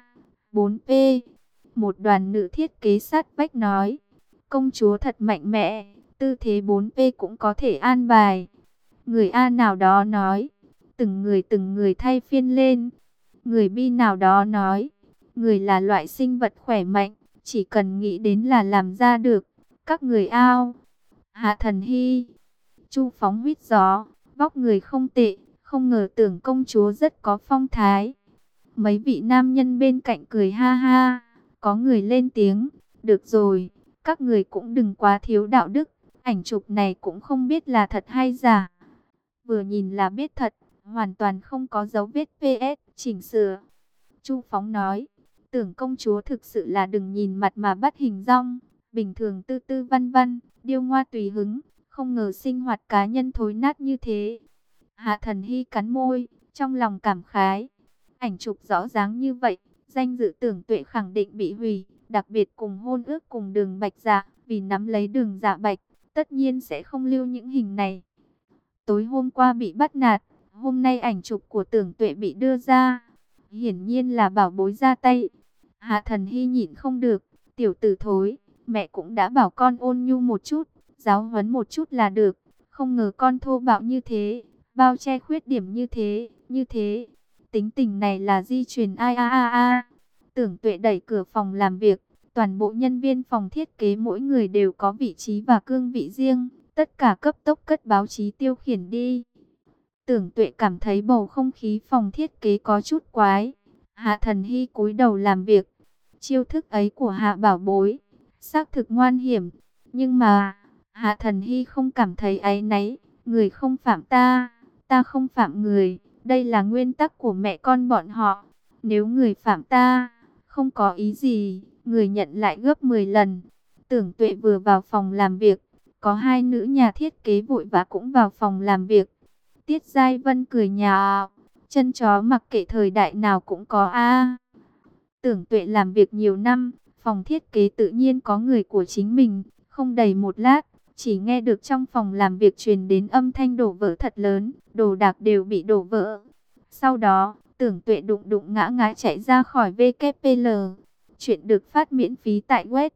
4P. Một đoàn nữ thiết kế sát vách nói, công chúa thật mạnh mẽ, tư thế 4P cũng có thể an bài. Người A nào đó nói, từng người thay phiên lên. Người B nào đó nói, người là loại sinh vật khỏe mạnh, chỉ cần nghĩ đến là làm ra được. Các người ao. Hạ Thần Hy, Chu Phóng huýt gió, vóc người không tệ, không ngờ Tưởng công chúa rất có phong thái. Mấy vị nam nhân bên cạnh cười ha ha, có người lên tiếng, được rồi, các người cũng đừng quá thiếu đạo đức, ảnh chụp này cũng không biết là thật hay giả. Vừa nhìn là biết thật, hoàn toàn không có dấu vết PS, chỉnh sửa. Chu Phóng nói, Tưởng công chúa thực sự là đừng nhìn mặt mà bắt hình dong, bình thường tư tư văn văn, điêu ngoa tùy hứng, không ngờ sinh hoạt cá nhân thối nát như thế. Hạ Thần Hy cắn môi, trong lòng cảm khái. Ảnh chụp rõ ràng như vậy, danh dự Tưởng Tuệ khẳng định bị hủy, đặc biệt cùng hôn ước cùng Đường Bạch Dạ, vì nắm lấy Đường Dạ Bạch, tất nhiên sẽ không lưu những hình này. Tối hôm qua bị bắt nạt, hôm nay ảnh chụp của Tưởng Tuệ bị đưa ra, hiển nhiên là bảo bối ra tay. Hạ Thần Hy nhịn không được, tiểu tử thối, mẹ cũng đã bảo con ôn nhu một chút, giáo huấn một chút là được, không ngờ con thô bạo như thế, bao che khuyết điểm như thế. Tính tình này là di truyền ai a. Tưởng Tuệ đẩy cửa phòng làm việc, toàn bộ nhân viên phòng thiết kế mỗi người đều có vị trí và cương vị riêng, tất cả cấp tốc cất báo chí tiêu khiển đi. Tưởng Tuệ cảm thấy bầu không khí phòng thiết kế có chút quái. Hạ Thần Hy cúi đầu làm việc. Chiêu thức ấy của Hạ bảo bối, xác thực ngoan hiểm, nhưng mà Hạ Thần Hy không cảm thấy áy náy. Người không phạm ta, ta không phạm người, đây là nguyên tắc của mẹ con bọn họ. Nếu người phạm ta, không có ý gì, người nhận lại gấp 10 lần. Tưởng Tuệ vừa vào phòng làm việc, có hai nữ nhà thiết kế vội vã cũng vào phòng làm việc. Tiết Giai Vân cười nhạo, chân chó mặc kệ thời đại nào cũng có a. Tưởng Tuệ làm việc nhiều năm, phòng thiết kế tự nhiên có người của chính mình, không đầy một lát, chỉ nghe được trong phòng làm việc truyền đến âm thanh đổ vỡ thật lớn, đồ đạc đều bị đổ vỡ. Sau đó, Tưởng Tuệ đụng ngã chạy ra khỏi WPL. Chuyện được phát miễn phí tại web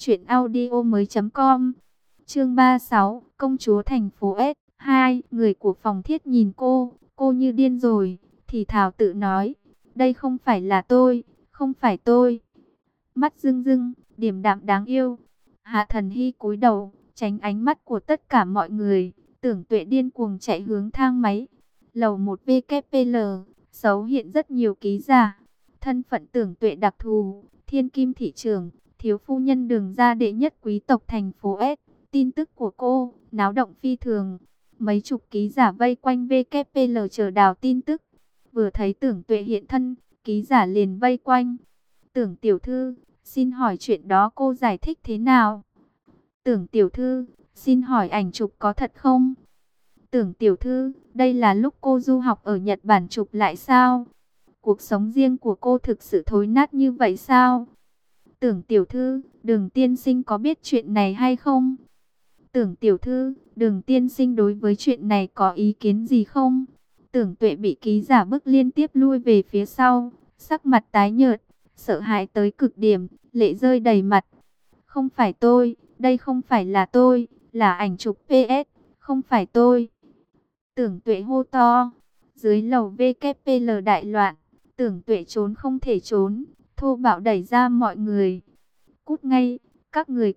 truyệnaudiomoi.com. Chương 36, công chúa thành phố S. Hai người của phòng thiết nhìn cô như điên rồi, thì thào tự nói, đây không phải là tôi, không phải tôi. Mắt rưng rưng, điềm đạm đáng yêu. Hạ Thần Hy cúi đầu, tránh ánh mắt của tất cả mọi người. Tưởng Tuệ điên cuồng chạy hướng thang máy. Lầu 1 WPL, xấu hiện rất nhiều ký giả. Thân phận Tưởng Tuệ đặc thù, thiên kim thị trường, thiếu phu nhân Đường gia đệ nhất quý tộc thành phố S. Tin tức của cô, náo động phi thường. Mấy chục ký giả vây quanh WPL chờ đào tin tức. Vừa thấy Tưởng Tuệ hiện thân, ký giả liền vây quanh. Tưởng tiểu thư, xin hỏi chuyện đó cô giải thích thế nào? Tưởng tiểu thư, xin hỏi ảnh chụp có thật không? Tưởng tiểu thư, đây là lúc cô du học ở Nhật Bản chụp lại sao? Cuộc sống riêng của cô thực sự thối nát như vậy sao? Tưởng tiểu thư, Đường tiên sinh có biết chuyện này hay không? Tưởng tiểu thư, Đường tiên sinh đối với chuyện này có ý kiến gì không? Tưởng Tuệ bị ký giả bức liên tiếp lui về phía sau, sắc mặt tái nhợt, sợ hãi tới cực điểm, lệ rơi đầy mặt. Không phải tôi, đây không phải là tôi, là ảnh chụp PS, không phải tôi. Tưởng Tuệ hô to, dưới lầu VKPL đại loạn, Tưởng Tuệ trốn không thể trốn, thô bạo đẩy ra mọi người. Cút ngay, các người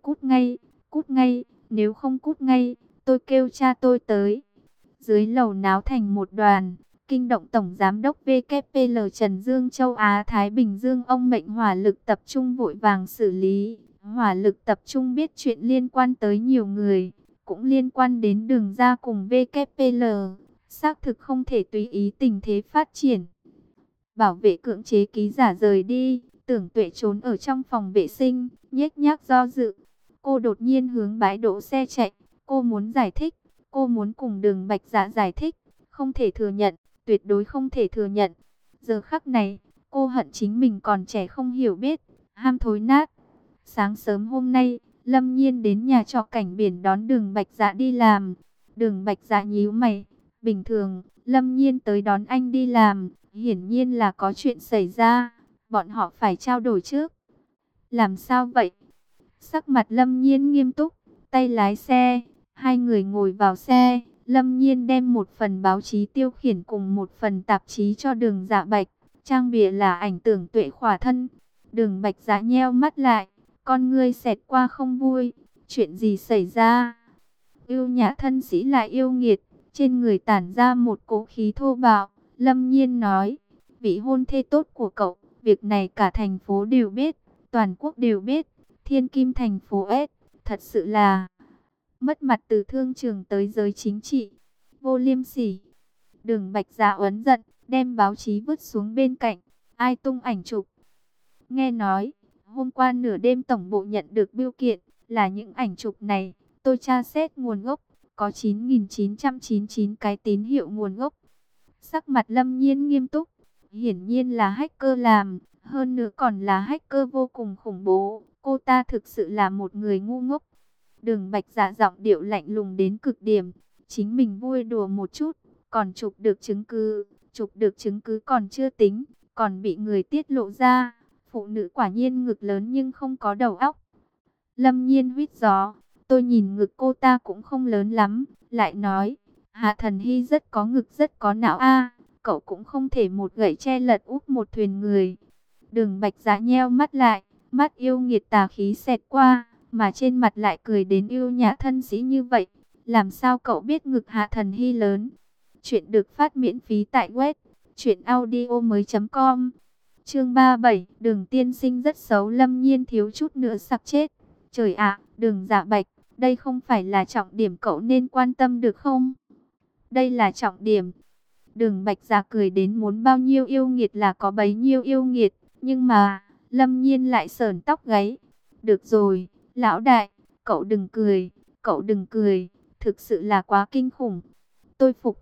cút ngay, nếu không cút ngay, tôi kêu cha tôi tới. Dưới lầu náo thành một đoàn, kinh động Tổng Giám đốc VKPL Trần Dương Châu Á Thái Bình Dương, ông mệnh hỏa lực tập trung vội vàng xử lý. Hỏa lực tập trung biết chuyện liên quan tới nhiều người, cũng liên quan đến Đường Ra cùng VKPL, xác thực không thể tùy ý tình thế phát triển. Bảo vệ cưỡng chế ký giả rời đi, Tưởng Tuệ trốn ở trong phòng vệ sinh, nhếch nhác do dự. Cô đột nhiên hướng bãi đỗ xe chạy, cô muốn giải thích, cô muốn cùng Đường Bạch Dạ giải thích, không thể thừa nhận, tuyệt đối không thể thừa nhận. Giờ khắc này, cô hận chính mình còn trẻ không hiểu biết, ham thối nát. Sáng sớm hôm nay, Lâm Nhiên đến nhà trọ cảnh biển đón Đường Bạch Dạ đi làm. Đường Bạch Dạ nhíu mày, bình thường, Lâm Nhiên tới đón anh đi làm, hiển nhiên là có chuyện xảy ra, bọn họ phải trao đổi trước. Làm sao vậy? Sắc mặt Lâm Nhiên nghiêm túc, tay lái xe, hai người ngồi vào xe. Lâm Nhiên đem một phần báo chí tiêu khiển cùng một phần tạp chí cho Đường Dạ Bạch, trang bìa là ảnh Tưởng Tuệ khỏa thân. Đường Bạch Dạ nheo mắt lại, con ngươi xẹt qua không vui. Chuyện gì xảy ra? Yêu nhã thân sĩ lại yêu nghiệt, trên người tản ra một cỗ khí thô bạo. Lâm Nhiên nói, vị hôn thê tốt của cậu, việc này cả thành phố đều biết, toàn quốc đều biết. Thiên Kim thành phố S, thật sự là mất mặt từ thương trường tới giới chính trị, vô liêm sỉ. Đường Bạch Dạ uấn giận, đem báo chí vứt xuống bên cạnh. Ai tung ảnh chụp? Nghe nói, hôm qua nửa đêm tổng bộ nhận được bưu kiện, là những ảnh chụp này. Tôi tra xét nguồn gốc, có 9.999 cái tín hiệu nguồn gốc. Sắc mặt Lâm Nhiên nghiêm túc, hiển nhiên là hacker làm, hơn nữa còn là hacker vô cùng khủng bố. Cô ta thực sự là một người ngu ngốc. Đường Bạch Dạ giọng điệu lạnh lùng đến cực điểm, chính mình vui đùa một chút, còn chụp được chứng cứ còn chưa tính, còn bị người tiết lộ ra. Phụ nữ quả nhiên ngực lớn nhưng không có đầu óc. Lâm Nhiên huýt gió, tôi nhìn ngực cô ta cũng không lớn lắm, lại nói, Hạ Thần Hy rất có ngực rất có não a, cậu cũng không thể một gậy che lật úp một thuyền người. Đường Bạch Dạ nheo mắt lại, mắt yêu nghiệt tà khí xẹt qua, mà trên mặt lại cười đến yêu nhã thân sĩ như vậy. Làm sao cậu biết ngực Hạ Thần Hy lớn? Chuyện được phát miễn phí tại web truyệnaudiomoi.com. Chương 37, Đường tiên sinh rất xấu. Lâm Nhiên thiếu chút nữa sặc chết. Trời ạ, Đường Dạ Bạch, đây không phải là trọng điểm cậu nên quan tâm được không? Đây là trọng điểm. Đường Bạch Dạ cười đến muốn bao nhiêu yêu nghiệt là có bấy nhiêu yêu nghiệt, nhưng mà Lâm Nhiên lại sởn tóc gáy. Được rồi, lão đại, cậu đừng cười, thực sự là quá kinh khủng. Tôi phục.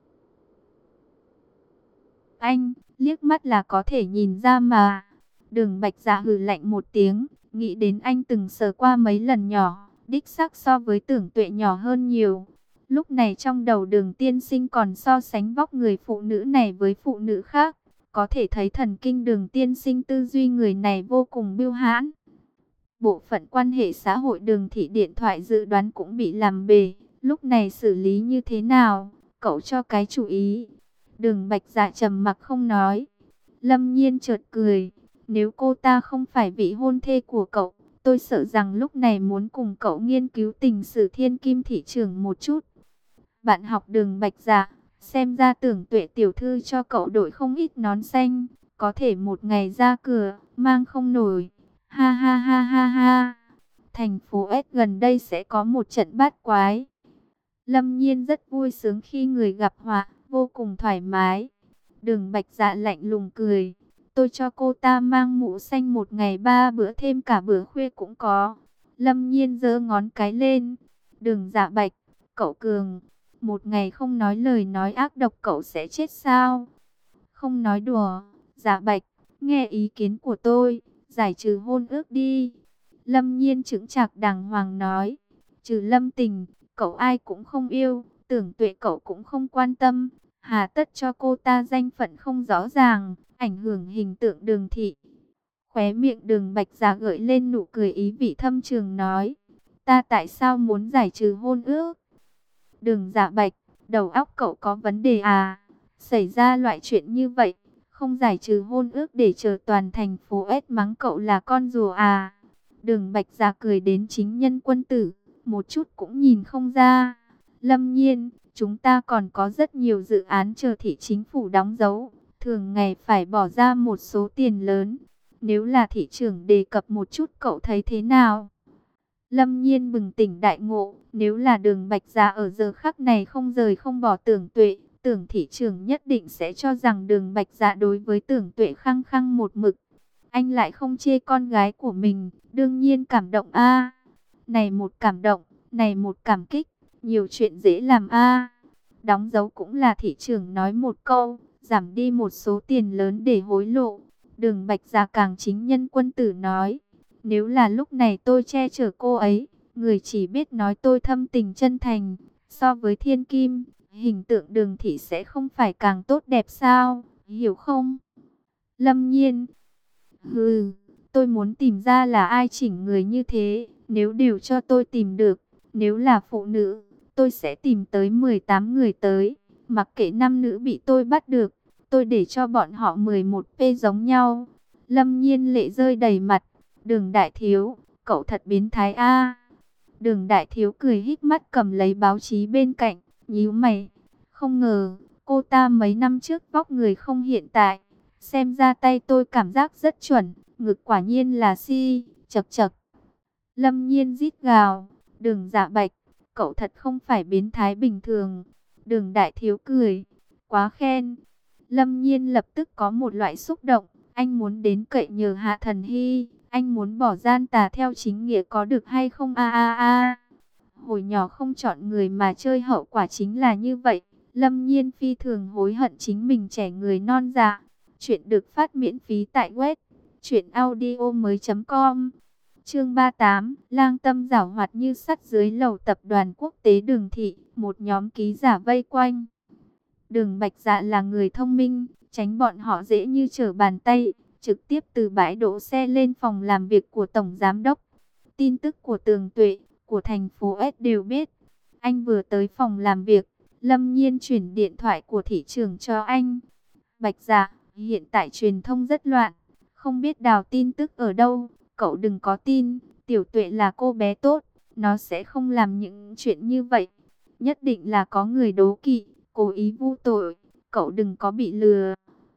Anh, liếc mắt là có thể nhìn ra mà. Đường Bạch Dạ hừ lạnh một tiếng, nghĩ đến anh từng sờ qua mấy lần nhỏ, đích xác so với Tưởng Tuệ nhỏ hơn nhiều. Lúc này trong đầu Đường tiên sinh còn so sánh vóc người phụ nữ này với phụ nữ khác, có thể thấy thần kinh Đường tiên sinh tư duy người này vô cùng bưu hãn. Bộ phận quan hệ xã hội Đường thị điện thoại dự đoán cũng bị làm bể, lúc này xử lý như thế nào, cậu cho cái chủ ý. Đường Bạch Dạ trầm mặc không nói. Lâm Nhiên chợt cười, nếu cô ta không phải vị hôn thê của cậu, tôi sợ rằng lúc này muốn cùng cậu nghiên cứu tình sử Thiên Kim thị trường một chút. Bạn học Đường Bạch Dạ, xem ra Tưởng Tuệ tiểu thư cho cậu đội không ít nón xanh, có thể một ngày ra cửa, mang không nổi. Ha ha ha ha ha. Thành phố S gần đây sẽ có một trận bát quái. Lâm Nhiên rất vui sướng khi người gặp họa, vô cùng thoải mái. Đường Bạch Dạ lạnh lùng cười. Tôi cho cô ta mang mũ xanh một ngày 3 bữa thêm cả bữa khuya cũng có. Lâm Nhiên giơ ngón cái lên. Đường Dạ Bạch, cậu cường. Một ngày không nói lời nói ác độc cậu sẽ chết sao? Không nói đùa. Dạ Bạch, nghe ý kiến của tôi, giải trừ hôn ước đi. Lâm Nhiên chững chạc đàng hoàng nói. Trừ Lâm Tình, cậu ai cũng không yêu, Tưởng Tuệ cậu cũng không quan tâm. Hà tất cho cô ta danh phận không rõ ràng, ảnh hưởng hình tượng Đường thị. Khóe miệng Đường Bạch Dạ gợi lên nụ cười ý vị thâm trường nói, ta tại sao muốn giải trừ hôn ước? Đường Dạ Bạch, đầu óc cậu có vấn đề à? Xảy ra loại chuyện như vậy, không giải trừ hôn ước để chờ toàn thành phố S mắng cậu là con rùa à? Đường Bạch Dạ cười đến chính nhân quân tử, một chút cũng nhìn không ra. Lâm Nhiên, chúng ta còn có rất nhiều dự án chờ thị chính phủ đóng dấu, thường ngày phải bỏ ra một số tiền lớn. Nếu là thị trưởng đề cập một chút cậu thấy thế nào? Lâm Nhiên bừng tỉnh đại ngộ, nếu là Đường Bạch Dạ ở giờ khắc này không rời không bỏ Tưởng Tuệ, Tưởng thị trưởng nhất định sẽ cho rằng Đường Bạch Dạ đối với Tưởng Tuệ khăng khăng một mực. Anh lại không chê con gái của mình, đương nhiên cảm động a. Này một cảm động, này một cảm kích, nhiều chuyện dễ làm a. Đóng dấu cũng là thị trưởng nói một câu, giảm đi một số tiền lớn để hối lộ. Đường Bạch Dạ càng chính nhân quân tử nói, nếu là lúc này tôi che chở cô ấy, người chỉ biết nói tôi thâm tình chân thành. So với thiên kim, hình tượng Đường thị sẽ không phải càng tốt đẹp sao, hiểu không? Lâm Nhiên, hừ, tôi muốn tìm ra là ai chỉnh người như thế, nếu đều cho tôi tìm được, nếu là phụ nữ, tôi sẽ tìm tới 18 người tới, mặc kệ nam nữ bị tôi bắt được, tôi để cho bọn họ 11p giống nhau. Lâm Nhiên lệ rơi đầy mặt, Đường đại thiếu, cậu thật biến thái a. Đường đại thiếu cười híp mắt cầm lấy báo chí bên cạnh, nhíu mày, không ngờ, cô ta mấy năm trước vóc người không hiện tại. Xem ra tay tôi cảm giác rất chuẩn, ngực quả nhiên là si, chật chật. Lâm Nhiên rít gào, Đường Dạ Bạch, cậu thật không phải biến thái bình thường. Đường đại thiếu cười, quá khen. Lâm Nhiên lập tức có một loại xúc động, anh muốn đến cậy nhờ Hạ Thần Hy, anh muốn bỏ gian tà theo chính nghĩa có được hay không a a a. Hồi nhỏ không chọn người mà chơi hậu quả chính là như vậy. Lâm Nhiên phi thường hối hận chính mình trẻ người non dạ. Chuyện được phát miễn phí tại web truyệnaudiomoi.com. Chương 38, lang tâm giảo hoạt như sắt dưới lầu tập đoàn quốc tế Đường thị, một nhóm ký giả vây quanh. Đường Bạch Dạ là người thông minh, tránh bọn họ dễ như trở bàn tay, trực tiếp từ bãi đỗ xe lên phòng làm việc của tổng giám đốc. Tin tức của Tưởng Tuệ, của thành phố S đều biết. Anh vừa tới phòng làm việc, Lâm Nhiên chuyển điện thoại của thị trưởng cho anh. Bạch Dạ, hiện tại truyền thông rất loạn, không biết đào tin tức ở đâu, cậu đừng có tin, Tiểu Tuệ là cô bé tốt, nó sẽ không làm những chuyện như vậy. Nhất định là có người đố kỵ, cố ý vu tội, cậu đừng có bị lừa.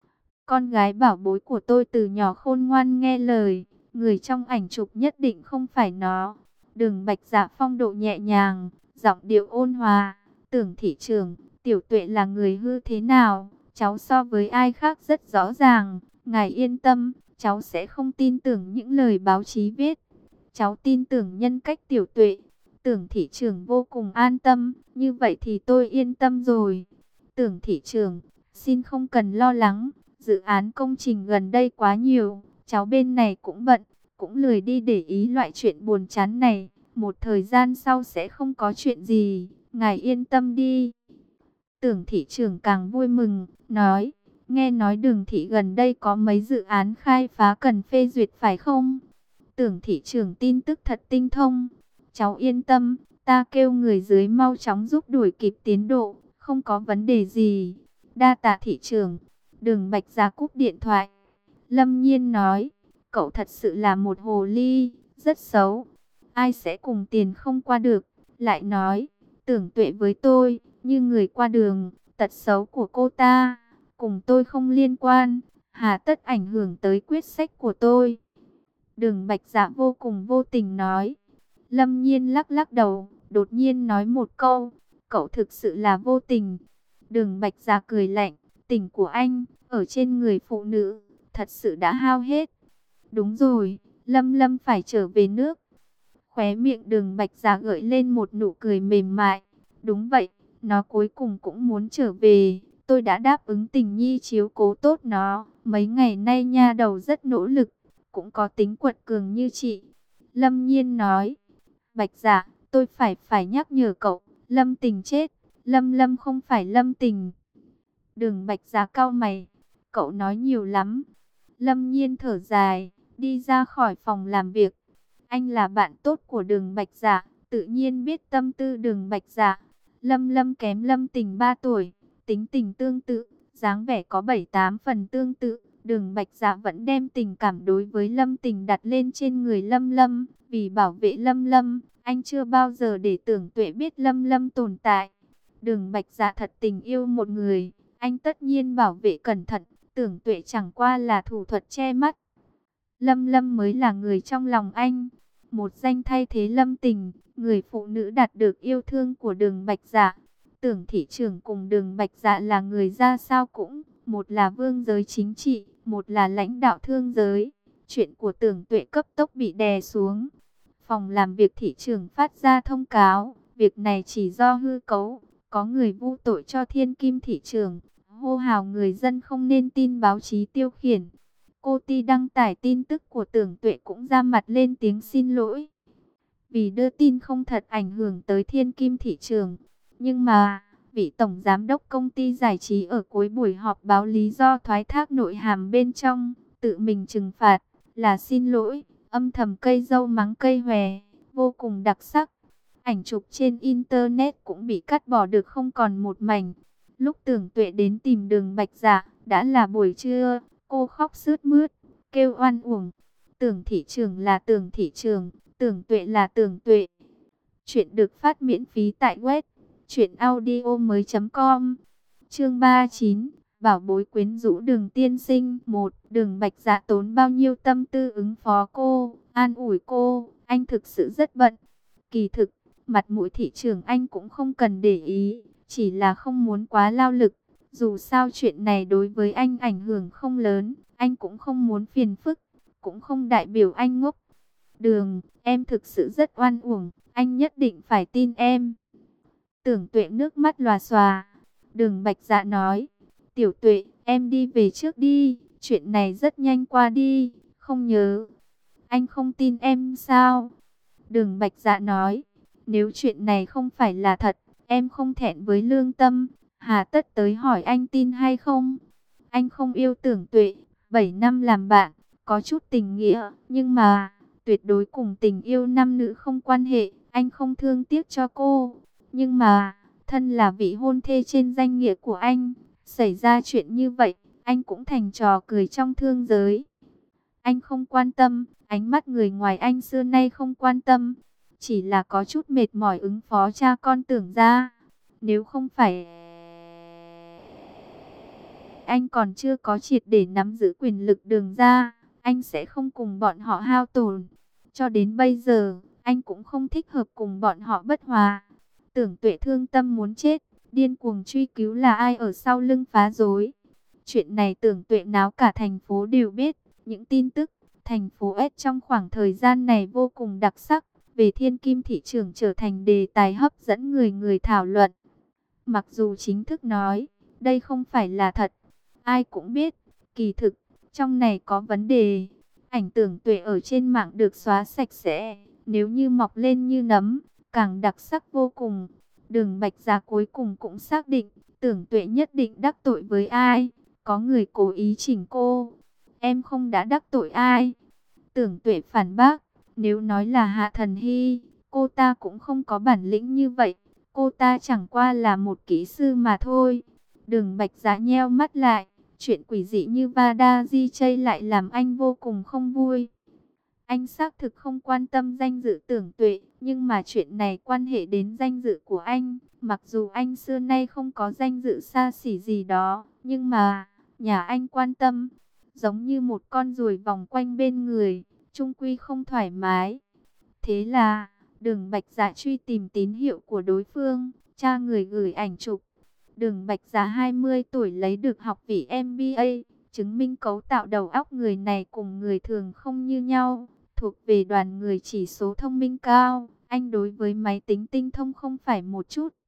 Con gái bảo bối của tôi từ nhỏ khôn ngoan nghe lời, người trong ảnh chụp nhất định không phải nó. Đường Bạch Dạ phong độ nhẹ nhàng, giọng điệu ôn hòa, Tưởng thị trưởng, Tiểu Tuệ là người hư thế nào? Cháu so với ai khác rất rõ ràng, ngài yên tâm, cháu sẽ không tin tưởng những lời báo chí viết. Cháu tin tưởng nhân cách Tiểu Tuệ. Tưởng thị trưởng vô cùng an tâm, như vậy thì tôi yên tâm rồi. Tưởng thị trưởng, xin không cần lo lắng, dự án công trình gần đây quá nhiều, cháu bên này cũng bận, cũng lười đi để ý loại chuyện buồn chán này. Một thời gian sau sẽ không có chuyện gì, ngài yên tâm đi. Tưởng thị trưởng càng vui mừng, nói, nghe nói Đường thị gần đây có mấy dự án khai phá cần phê duyệt phải không? Tưởng thị trưởng tin tức thật tinh thông. Cháu yên tâm, ta kêu người dưới mau chóng giúp đuổi kịp tiến độ, không có vấn đề gì. Đa tạ thị trưởng. Đường Bạch Dạ cúp điện thoại. Lâm Nhiên nói, cậu thật sự là một hồ ly, rất xấu. Ai sẽ cùng tiền không qua được. Lại nói, Tưởng Tuệ với tôi, như người qua đường, tật xấu của cô ta, cùng tôi không liên quan, hà tất ảnh hưởng tới quyết sách của tôi. Đường Bạch Dạ vô cùng vô tình nói. Lâm Nhiên lắc lắc đầu, đột nhiên nói một câu, cậu thực sự là vô tình. Đường Bạch Dạ cười lạnh, tình của anh, ở trên người phụ nữ, thật sự đã hao hết. Đúng rồi, Lâm Lâm phải trở về nước. Khóe miệng Đường Bạch Dạ gợi lên một nụ cười mềm mại. Đúng vậy, nó cuối cùng cũng muốn trở về. Tôi đã đáp ứng Tình Nhi chiếu cố tốt nó. Mấy ngày nay nha đầu rất nỗ lực, cũng có tính quật cường như chị. Lâm Nhiên nói, Bạch Dạ, tôi phải nhắc nhở cậu, Lâm Tình chết, Lâm Lâm không phải Lâm Tình. Đường Bạch Dạ cau mày, cậu nói nhiều lắm. Lâm Nhiên thở dài, đi ra khỏi phòng làm việc. Anh là bạn tốt của Đường Bạch Dạ, tự nhiên biết tâm tư Đường Bạch Dạ. Lâm Lâm kém Lâm Tình 3 tuổi, tính tình tương tự, dáng vẻ có 7-8 phần tương tự. Đường Bạch Dạ vẫn đem tình cảm đối với Lâm Tình đặt lên trên người Lâm Lâm. Vì bảo vệ Lâm Lâm, anh chưa bao giờ để Tưởng Tuệ biết Lâm Lâm tồn tại. Đường Bạch Dạ thật tình yêu một người, anh tất nhiên bảo vệ cẩn thận. Tưởng Tuệ chẳng qua là thủ thuật che mắt. Lâm Lâm mới là người trong lòng anh. Một danh thay thế Lâm Tình, người phụ nữ đạt được yêu thương của Đường Bạch Dạ. Tưởng thị trưởng cùng Đường Bạch Dạ là người ra sao cũng, một là vương giới chính trị, một là lãnh đạo thương giới. Chuyện của Tưởng Tuệ cấp tốc bị đè xuống. Phòng làm việc thị trưởng phát ra thông cáo, việc này chỉ do hư cấu, có người vu tội cho Thiên Kim thị trưởng, hô hào người dân không nên tin báo chí tiêu khiển. Cô Ti đăng tải tin tức của Tưởng Tuệ cũng ra mặt lên tiếng xin lỗi, vì đưa tin không thật ảnh hưởng tới Thiên Kim thị trường. Nhưng mà, vị tổng giám đốc công ty giải trí ở cuối buổi họp báo lý do thoái thác nội hàm bên trong, tự mình trừng phạt, là xin lỗi, âm thầm cây dâu mắng cây hòe, vô cùng đặc sắc. Ảnh chụp trên Internet cũng bị cắt bỏ được không còn một mảnh. Lúc Tưởng Tuệ đến tìm Đường Bạch Dạ, đã là buổi trưa, cô khóc sướt mướt, kêu oan uổng. Tưởng thị trường là Tưởng thị trường, Tưởng Tuệ là Tưởng Tuệ. Chuyện được phát miễn phí tại web truyệnaudiomoi.com. Chương 39, bảo bối quyến rũ Đường tiên sinh. 1. Đường Bạch Dạ tốn bao nhiêu tâm tư ứng phó cô, an ủi cô, anh thực sự rất bận. Kỳ thực, mặt mũi thị trường anh cũng không cần để ý, chỉ là không muốn quá lao lực. Dù sao chuyện này đối với anh ảnh hưởng không lớn, anh cũng không muốn phiền phức, cũng không đại biểu anh ngốc. Đường, em thực sự rất oan uổng, anh nhất định phải tin em. Tưởng Tuệ nước mắt lòa xòa. Đường Bạch Dạ nói, Tiểu Tuệ, em đi về trước đi, chuyện này rất nhanh qua đi, không nhớ. Anh không tin em sao? Đường Bạch Dạ nói, nếu chuyện này không phải là thật, em không thẹn với lương tâm, hà tất tới hỏi anh tin hay không. Anh không yêu Tưởng Tuệ, 7 năm làm bạn, có chút tình nghĩa, nhưng mà tuyệt đối cùng tình yêu nam nữ không quan hệ, anh không thương tiếc cho cô. Nhưng mà, thân là vị hôn thê trên danh nghĩa của anh, xảy ra chuyện như vậy, anh cũng thành trò cười trong thương giới. Anh không quan tâm, ánh mắt người ngoài anh xưa nay không quan tâm, chỉ là có chút mệt mỏi ứng phó cha con Tưởng gia. Nếu không phải anh còn chưa có triệt để nắm giữ quyền lực Đường gia, anh sẽ không cùng bọn họ hao tổn. Cho đến bây giờ, anh cũng không thích hợp cùng bọn họ bất hòa. Tưởng Tuệ thương tâm muốn chết, điên cuồng truy cứu là ai ở sau lưng phá rối. Chuyện này Tưởng Tuệ náo cả thành phố đều biết. Những tin tức thành phố S trong khoảng thời gian này vô cùng đặc sắc, về Thiên Kim thị trường trở thành đề tài hấp dẫn người thảo luận. Mặc dù chính thức nói, đây không phải là thật, ai cũng biết, kỳ thực, trong này có vấn đề. Ảnh Tưởng Tuệ ở trên mạng được xóa sạch sẽ, nếu như mọc lên như nấm, càng đặc sắc vô cùng. Đường Bạch Dạ cuối cùng cũng xác định, Tưởng Tuệ nhất định đắc tội với ai, có người cố ý chỉnh cô. Em không đã đắc tội ai. Tưởng Tuệ phản bác, nếu nói là Hạ Thần Hy, cô ta cũng không có bản lĩnh như vậy. Cô ta chẳng qua là một kỹ sư mà thôi. Đường Bạch Dạ nheo mắt lại, chuyện quỷ dị như Vada Di Chây lại làm anh vô cùng không vui. Anh xác thực không quan tâm danh dự Tưởng Tuệ, nhưng mà chuyện này quan hệ đến danh dự của anh. Mặc dù anh xưa nay không có danh dự xa xỉ gì đó, nhưng mà nhà anh quan tâm, giống như một con ruồi vòng quanh bên người, chung quy không thoải mái. Thế là, Đường Bạch Dạ truy tìm tín hiệu của đối phương, tra người gửi ảnh chụp. Đường Bạch Dạ 20 tuổi lấy được học vị MBA, chứng minh cấu tạo đầu óc người này cùng người thường không như nhau, thuộc về đoàn người chỉ số thông minh cao. Anh đối với máy tính tinh thông không phải một chút,